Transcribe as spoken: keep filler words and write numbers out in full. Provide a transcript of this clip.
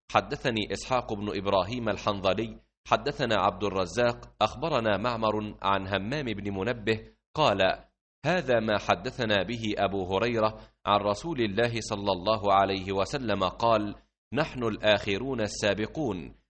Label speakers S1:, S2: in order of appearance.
S1: حدثني إسحاق بن إبراهيم الحنظلي حدثنا عبد الرزاق أخبرنا معمر عن همام بن منبه قال: هذا ما حدثنا به أبو هريرة عن رسول الله صلى الله عليه وسلم قال: نحن الآخرون السابقون